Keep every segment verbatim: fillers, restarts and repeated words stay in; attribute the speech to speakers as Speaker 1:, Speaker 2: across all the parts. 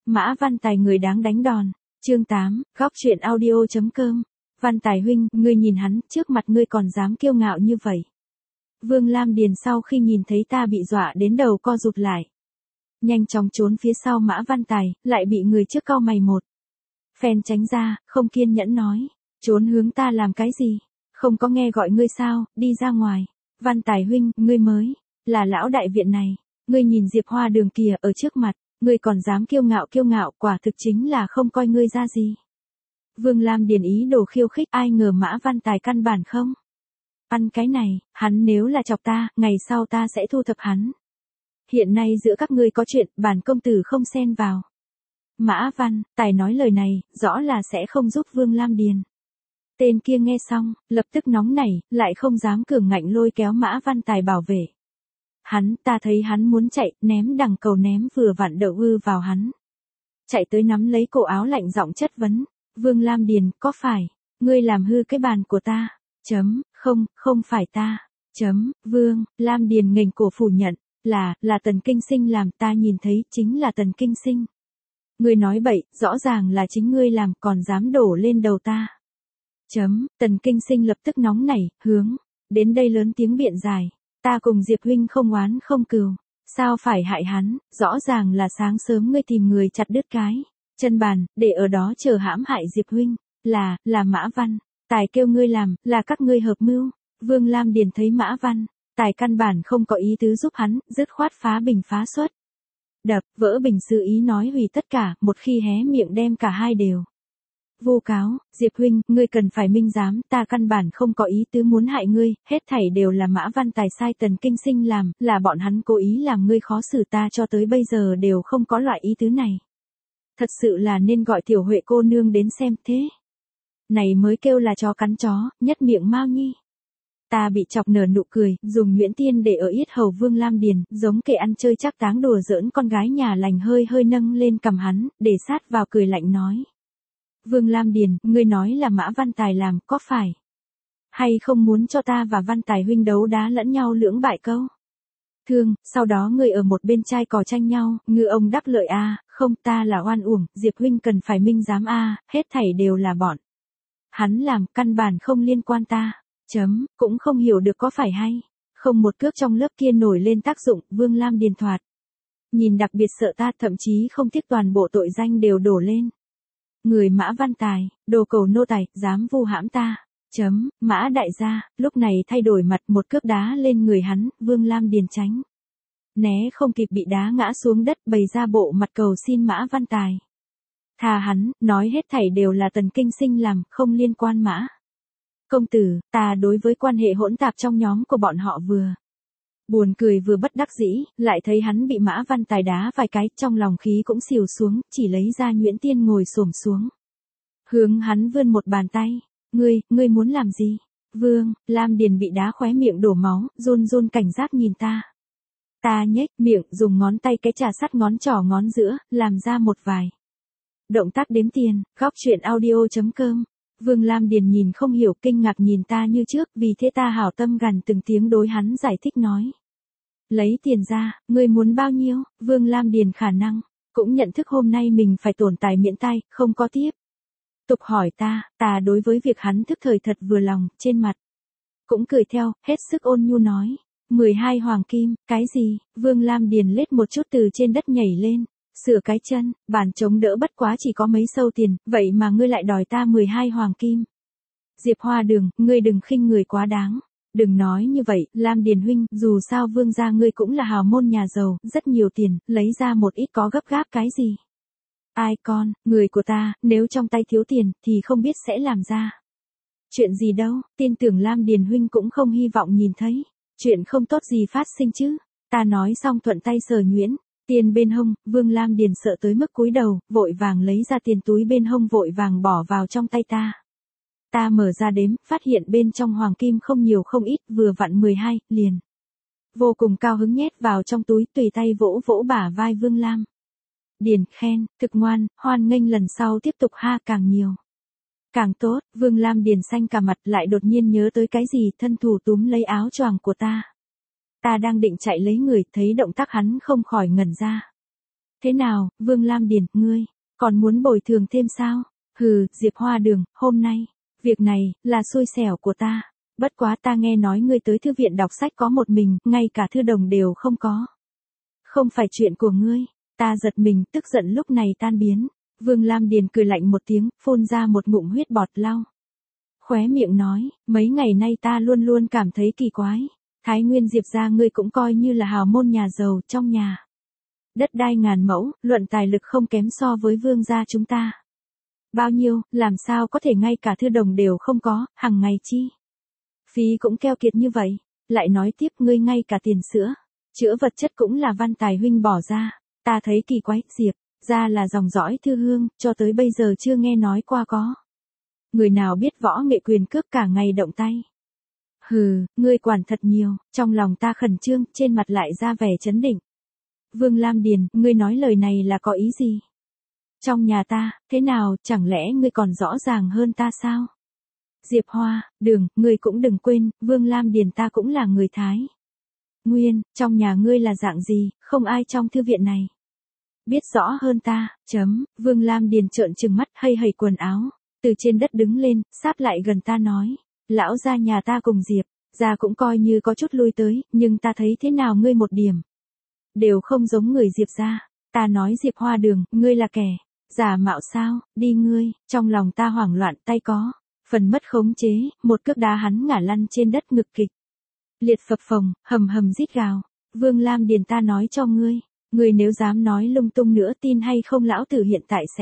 Speaker 1: Mã Văn Tài người đáng đánh đòn. Chương tám, góc truyện audio chấm com. Văn Tài huynh, ngươi nhìn hắn, trước mặt ngươi còn dám kiêu ngạo như vậy. Vương Lam Điền sau khi nhìn thấy ta bị dọa đến đầu co rụt lại. Nhanh chóng trốn phía sau Mã Văn Tài, lại bị người trước cau mày một phen tránh ra, không kiên nhẫn nói. Trốn hướng ta làm cái gì? Không có nghe gọi ngươi sao, đi ra ngoài. Văn Tài huynh, ngươi mới là lão đại viện này. Ngươi nhìn Diệp Hoa Đường kìa ở trước mặt, ngươi còn dám kiêu ngạo kiêu ngạo, quả thực chính là không coi ngươi ra gì. Vương Lam Điền ý đồ khiêu khích, ai ngờ Mã Văn Tài căn bản không ăn cái này, hắn nếu là chọc ta, ngày sau ta sẽ thu thập hắn. Hiện nay giữa các ngươi có chuyện, bản công tử không xen vào. Mã Văn Tài nói lời này, rõ là sẽ không giúp Vương Lam Điền. Tên kia nghe xong, lập tức nóng nảy, lại không dám cường ngạnh lôi kéo Mã Văn Tài bảo vệ. Hắn, ta thấy hắn muốn chạy, ném đằng cầu ném vừa vặn đậu ư vào hắn. Chạy tới nắm lấy cổ áo lạnh giọng chất vấn. Vương Lam Điền, có phải, ngươi làm hư cái bàn của ta? Chấm, không, không phải ta. Chấm, Vương Lam Điền nghềnh cổ phủ nhận, là, là Tần Kinh Sinh làm, ta nhìn thấy, chính là Tần Kinh Sinh. Ngươi nói bậy, rõ ràng là chính ngươi làm, còn dám đổ lên đầu ta. Chấm, Tần Kinh Sinh lập tức nóng nảy, hướng đến đây lớn tiếng biện giải. Ta cùng Diệp huynh không oán không cừu, sao phải hại hắn, rõ ràng là sáng sớm ngươi tìm người chặt đứt cái chân bàn, để ở đó chờ hãm hại Diệp huynh, là, là Mã Văn Tài kêu ngươi làm, là các ngươi hợp mưu. Vương Lam Điền thấy Mã Văn Tài căn bản không có ý tứ giúp hắn, dứt khoát phá bình phá suất. Đập, vỡ bình sự ý nói hủy tất cả, một khi hé miệng đem cả hai đều vu cáo. Diệp huynh, ngươi cần phải minh giám, ta căn bản không có ý tứ muốn hại ngươi, hết thảy đều là Mã Văn Tài sai Tần Kinh Sinh làm, là bọn hắn cố ý làm ngươi khó xử, ta cho tới bây giờ đều không có loại ý tứ này. Thật sự là nên gọi Tiểu Huệ cô nương đến xem, thế này mới kêu là chó cắn chó, nhất miệng Mao Nhi. Ta bị chọc nở nụ cười, dùng nhuyễn tiên để ở yết hầu Vương Lam Điền, giống kẻ ăn chơi chắc táng đùa giỡn con gái nhà lành, hơi hơi nâng lên cằm hắn, để sát vào cười lạnh nói. Vương Lam Điền, ngươi nói là Mã Văn Tài làm, có phải hay không muốn cho ta và Văn Tài huynh đấu đá lẫn nhau lưỡng bại câu thương, sau đó ngươi ở một bên trai cò tranh nhau, ngư ông đắc lợi a, không, ta là oan uổng, Diệp huynh cần phải minh giám a, hết thảy đều là bọn hắn làm, căn bản không liên quan ta. Chấm, cũng không hiểu được có phải hay không một cước trong lớp kia nổi lên tác dụng. Vương Lam Điền thoạt nhìn đặc biệt sợ ta, thậm chí không tiếc toàn bộ tội danh đều đổ lên người Mã Văn Tài, đồ cầu nô tài, dám vu hãm ta. Chấm, Mã đại gia, lúc này thay đổi mặt, một cước đá lên người hắn. Vương Lam Điền tránh né không kịp, bị đá ngã xuống đất, bày ra bộ mặt cầu xin Mã Văn Tài tha hắn, nói hết thảy đều là Tần Kinh Sinh làm, không liên quan Mã công tử. Ta đối với quan hệ hỗn tạp trong nhóm của bọn họ vừa buồn cười vừa bất đắc dĩ, lại thấy hắn bị Mã Văn Tài đá vài cái, trong lòng khí cũng xìu xuống, chỉ lấy ra nhuyễn tiên ngồi xổm xuống, hướng hắn vươn một bàn tay. Ngươi, ngươi muốn làm gì? Vương Lam Điền bị đá khóe miệng đổ máu, run run cảnh giác nhìn ta. Ta nhếch miệng, dùng ngón tay cái trà sát ngón trỏ ngón giữa, làm ra một vài động tác đếm tiền. Góc truyện audio chấm com. Vương Lam Điền nhìn không hiểu, kinh ngạc nhìn ta như trước, vì thế ta hảo tâm gằn từng tiếng đối hắn giải thích nói. Lấy tiền ra, ngươi muốn bao nhiêu? Vương Lam Điền khả năng cũng nhận thức hôm nay mình phải tổn tài miễn tai, không có tiếp tục hỏi ta. Ta đối với việc hắn thức thời thật vừa lòng, trên mặt cũng cười theo, hết sức ôn nhu nói. mười hai hoàng kim, cái gì? Vương Lam Điền lết một chút từ trên đất nhảy lên, sửa cái chân, bàn chống đỡ bất quá chỉ có mấy sâu tiền, vậy mà ngươi lại đòi ta mười hai hoàng kim. Diệp Hoa Đường, ngươi đừng khinh người quá đáng. Đừng nói như vậy, Lam Điền huynh, dù sao Vương gia ngươi cũng là hào môn nhà giàu, rất nhiều tiền, lấy ra một ít có gấp gáp cái gì. Ai con, người của ta, nếu trong tay thiếu tiền, thì không biết sẽ làm ra chuyện gì đâu, tin tưởng Lam Điền huynh cũng không hy vọng nhìn thấy chuyện không tốt gì phát sinh chứ. Ta nói xong thuận tay sờ nhuyễn tiền bên hông. Vương Lam Điền sợ tới mức cúi đầu, vội vàng lấy ra tiền túi bên hông, vội vàng bỏ vào trong tay ta. Ta mở ra đếm, phát hiện bên trong hoàng kim không nhiều không ít, vừa vặn mười hai, liền vô cùng cao hứng nhét vào trong túi, tùy tay vỗ vỗ bả vai Vương Lam Điền, khen, thực ngoan, hoan nghênh lần sau tiếp tục ha, càng nhiều càng tốt. Vương Lam Điền xanh cả mặt, lại đột nhiên nhớ tới cái gì, thân thủ túm lấy áo choàng của ta. Ta đang định chạy lấy người, thấy động tác hắn không khỏi ngẩn ra. Thế nào, Vương Lam Điền, ngươi, còn muốn bồi thường thêm sao? Hừ, Diệp Hoa Đường, hôm nay, việc này, là xui xẻo của ta. Bất quá ta nghe nói ngươi tới thư viện đọc sách có một mình, ngay cả thư đồng đều không có. Không phải chuyện của ngươi, ta giật mình, tức giận lúc này tan biến. Vương Lam Điền cười lạnh một tiếng, phun ra một ngụm huyết bọt lau. Khóe miệng nói, mấy ngày nay ta luôn luôn cảm thấy kỳ quái. Thái Nguyên Diệp gia ngươi cũng coi như là hào môn nhà giàu trong nhà. Đất đai ngàn mẫu, luận tài lực không kém so với Vương gia chúng ta. Bao nhiêu, làm sao có thể ngay cả thư đồng đều không có, hàng ngày chi. Phí cũng keo kiệt như vậy, lại nói tiếp ngươi ngay cả tiền sữa, chữa vật chất cũng là Văn Tài huynh bỏ ra, ta thấy kỳ quái, Diệp gia là dòng dõi thư hương, cho tới bây giờ chưa nghe nói qua có. Người nào biết võ nghệ quyền cước cả ngày động tay. Hừ, ngươi quản thật nhiều, trong lòng ta khẩn trương, trên mặt lại ra vẻ chấn định. Vương Lam Điền, ngươi nói lời này là có ý gì? Trong nhà ta, thế nào, chẳng lẽ ngươi còn rõ ràng hơn ta sao? Diệp Hoa, Đường, ngươi cũng đừng quên, Vương Lam Điền ta cũng là người Thái Nguyên, trong nhà ngươi là dạng gì, không ai trong thư viện này biết rõ hơn ta, chấm, Vương Lam Điền trợn trừng mắt hây hây quần áo, từ trên đất đứng lên, sáp lại gần ta nói, lão gia nhà ta cùng Diệp gia cũng coi như có chút lui tới, nhưng ta thấy thế nào ngươi một điểm đều không giống người Diệp gia. Ta nói Diệp Hoa Đường, ngươi là kẻ giả mạo sao, đi ngươi, trong lòng ta hoảng loạn, tay có phần mất khống chế, một cước đá hắn ngả lăn trên đất ngực kịch liệt phập phồng, hầm hầm rít gào. Vương Lam Điền ta nói cho ngươi, ngươi nếu dám nói lung tung nữa tin hay không lão tử hiện tại sẽ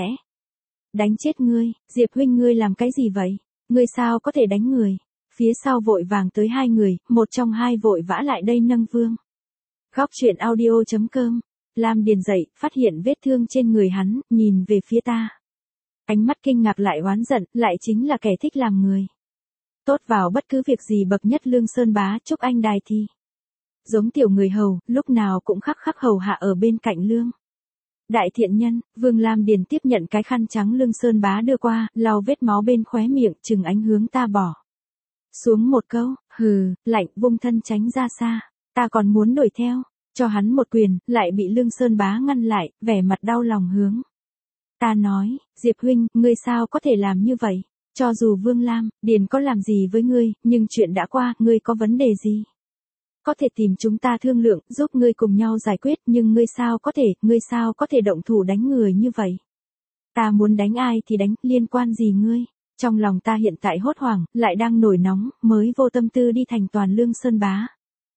Speaker 1: đánh chết ngươi. Diệp huynh ngươi làm cái gì vậy? Ngươi sao có thể đánh người? Phía sau vội vàng tới hai người, một trong hai vội vã lại đây nâng Vương. Góc truyện audio chấm com. Lam Điền dậy, phát hiện vết thương trên người hắn, nhìn về phía ta. Ánh mắt kinh ngạc lại oán giận, lại chính là kẻ thích làm người tốt vào bất cứ việc gì bậc nhất Lương Sơn Bá Trúc Anh Đài thì giống tiểu người hầu, lúc nào cũng khắc khắc hầu hạ ở bên cạnh Lương đại thiện nhân. Vương Lam Điền tiếp nhận cái khăn trắng Lương Sơn Bá đưa qua, lau vết máu bên khóe miệng, chừng ánh hướng ta bỏ xuống một câu, hừ, lạnh, vung thân tránh ra xa. Ta còn muốn đuổi theo, cho hắn một quyền, lại bị Lương Sơn Bá ngăn lại, vẻ mặt đau lòng hướng ta nói, Diệp huynh, ngươi sao có thể làm như vậy? Cho dù Vương Lam Điền có làm gì với ngươi, nhưng chuyện đã qua, ngươi có vấn đề gì? Có thể tìm chúng ta thương lượng, giúp ngươi cùng nhau giải quyết, nhưng ngươi sao có thể, ngươi sao có thể động thủ đánh người như vậy? Ta muốn đánh ai thì đánh, liên quan gì ngươi? Trong lòng ta hiện tại hốt hoảng, lại đang nổi nóng, mới vô tâm tư đi thành toàn Lương Sơn Bá.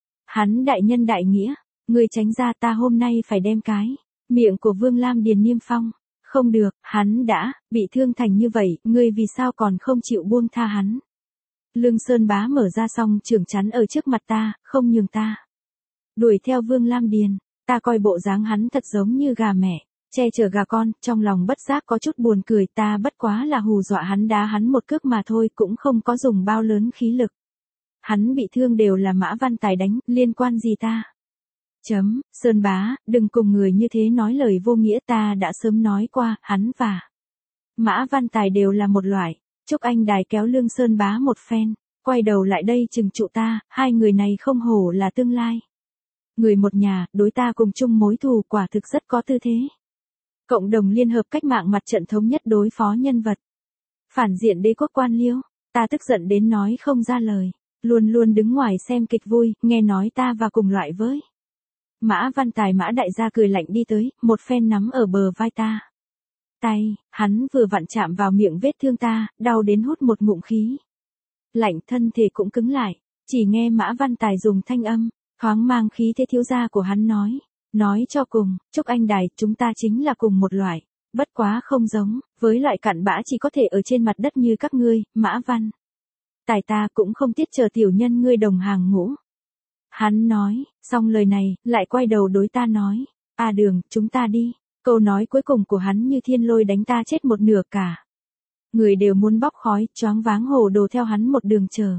Speaker 1: Hắn đại nhân đại nghĩa, ngươi tránh ra, ta hôm nay phải đem cái miệng của Vương Lam Điền niêm phong. Không được, hắn đã bị thương thành như vậy, ngươi vì sao còn không chịu buông tha hắn? Lương Sơn Bá mở ra xong trường chắn ở trước mặt ta, không nhường ta đuổi theo Vương Lam Điền. Ta coi bộ dáng hắn thật giống như gà mẹ che chở gà con, trong lòng bất giác có chút buồn cười, ta bất quá là hù dọa hắn, đá hắn một cước mà thôi, cũng không có dùng bao lớn khí lực. Hắn bị thương đều là Mã Văn Tài đánh, liên quan gì ta? Chấm, Sơn Bá, đừng cùng người như thế nói lời vô nghĩa, ta đã sớm nói qua, hắn và Mã Văn Tài đều là một loại. Trúc Anh Đài kéo Lương Sơn Bá một phen, quay đầu lại đây chừng trụ ta, hai người này không hổ là tương lai người một nhà, đối ta cùng chung mối thù, quả thực rất có tư thế. Cộng đồng liên hợp cách mạng mặt trận thống nhất đối phó nhân vật phản diện đế quốc quan liêu. Ta tức giận đến nói không ra lời, luôn luôn đứng ngoài xem kịch vui, nghe nói ta và cùng loại với Mã Văn Tài. Mã đại gia cười lạnh đi tới, một phen nắm ở bờ vai ta. Tay, hắn vừa vặn chạm vào miệng vết thương ta, đau đến hút một ngụm khí lạnh, thân thể cũng cứng lại. Chỉ nghe Mã Văn Tài dùng thanh âm thoáng mang khí thế thiếu gia của hắn nói, nói cho cùng, Trúc Anh Đài, chúng ta chính là cùng một loại, bất quá không giống với loại cặn bã chỉ có thể ở trên mặt đất như các ngươi. Mã Văn Tài ta cũng không tiếc chờ tiểu nhân ngươi đồng hàng ngũ. Hắn nói, xong lời này, lại quay đầu đối ta nói, à Đường, chúng ta đi. Câu nói cuối cùng của hắn như thiên lôi đánh ta chết một nửa cả. Người đều muốn bóc khói, choáng váng hồ đồ theo hắn một đường chờ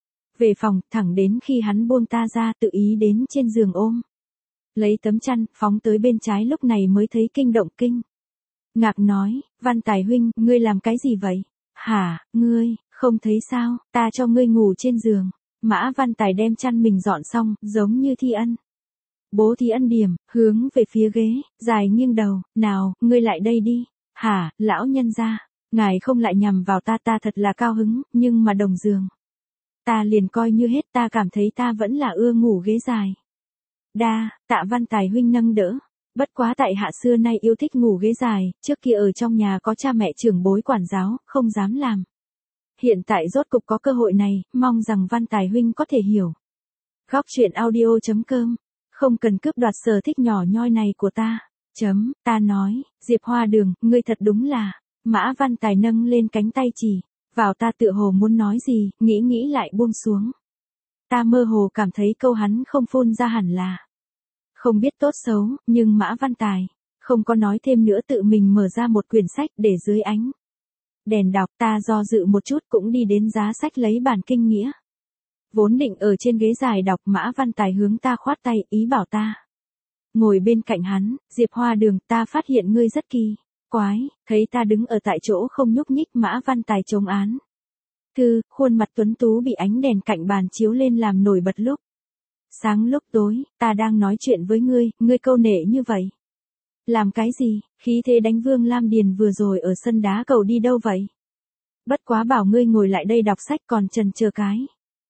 Speaker 1: về phòng, thẳng đến khi hắn buông ta ra, tự ý đến trên giường ôm lấy tấm chăn, phóng tới bên trái, lúc này mới thấy kinh động kinh ngạc nói, Văn Tài huynh, ngươi làm cái gì vậy? Hả, ngươi, không thấy sao, ta cho ngươi ngủ trên giường. Mã Văn Tài đem chăn mình dọn xong, giống như thi ân Bố thí ân điểm, hướng về phía ghế, dài nghiêng đầu, nào, ngươi lại đây đi. Hả, lão nhân gia, ngài không lại nhằm vào ta, ta thật là cao hứng, nhưng mà đồng giường. Ta liền coi như hết, ta cảm thấy ta vẫn là ưa ngủ ghế dài. Đa, Tạ Văn Tài huynh nâng đỡ. Bất quá tại hạ xưa nay yêu thích ngủ ghế dài, trước kia ở trong nhà có cha mẹ trưởng bối quản giáo, không dám làm. Hiện tại rốt cục có cơ hội này, mong rằng Văn Tài huynh có thể hiểu. Góc truyện audio.com, không cần cướp đoạt sở thích nhỏ nhoi này của ta. Chấm, ta nói, Diệp Hoa Đường, ngươi thật đúng là. Mã Văn Tài nâng lên cánh tay chỉ, vào ta tựa hồ muốn nói gì, nghĩ nghĩ lại buông xuống. Ta mơ hồ cảm thấy câu hắn không phun ra hẳn là. Không biết tốt xấu, nhưng Mã Văn Tài, không có nói thêm nữa tự mình mở ra một quyển sách để dưới ánh đèn đọc, ta do dự một chút cũng đi đến giá sách lấy bản kinh nghĩa. Vốn định ở trên ghế dài đọc, Mã Văn Tài hướng ta khoát tay, ý bảo ta ngồi bên cạnh hắn. Diệp Hoa Đường, ta phát hiện ngươi rất kỳ quái, thấy ta đứng ở tại chỗ không nhúc nhích. Mã Văn Tài chống án thư, khuôn mặt tuấn tú bị ánh đèn cạnh bàn chiếu lên làm nổi bật lúc sáng lúc tối. Ta đang nói chuyện với ngươi, ngươi câu nệ như vậy. Làm cái gì, khí thế đánh Vương Lam Điền vừa rồi ở sân đá cầu đi đâu vậy? Bất quá bảo ngươi ngồi lại đây đọc sách còn chần chờ cái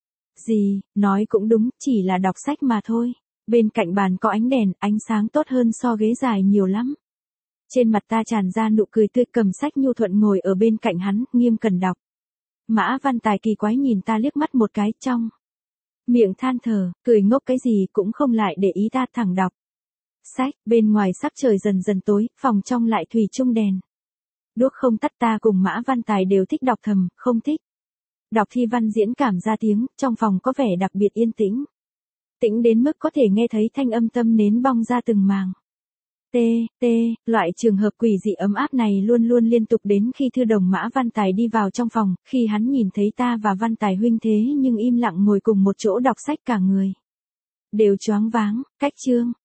Speaker 1: gì, nói cũng đúng, chỉ là đọc sách mà thôi. Bên cạnh bàn có ánh đèn, ánh sáng tốt hơn so ghế dài nhiều lắm. Trên mặt ta tràn ra nụ cười tươi, cầm sách nhu thuận ngồi ở bên cạnh hắn, nghiêm cẩn đọc. Mã Văn Tài kỳ quái nhìn ta liếc mắt một cái, trong miệng than thở, cười ngốc cái gì cũng không lại để ý ta thẳng đọc sách. Bên ngoài sắc trời dần dần tối, phòng trong lại thủy chung đèn đuốc không tắt. Ta cùng Mã Văn Tài đều thích đọc thầm, không thích đọc thi văn diễn cảm ra tiếng. Trong phòng có vẻ đặc biệt yên tĩnh, tĩnh đến mức có thể nghe thấy thanh âm tâm nến bong ra từng màng. T, T, loại trường hợp quỷ dị ấm áp này luôn luôn liên tục đến khi Thư Đồng Mã Văn Tài đi vào trong phòng, khi hắn nhìn thấy ta và Văn Tài huynh thế nhưng im lặng ngồi cùng một chỗ đọc sách, cả người đều choáng váng. Cách chương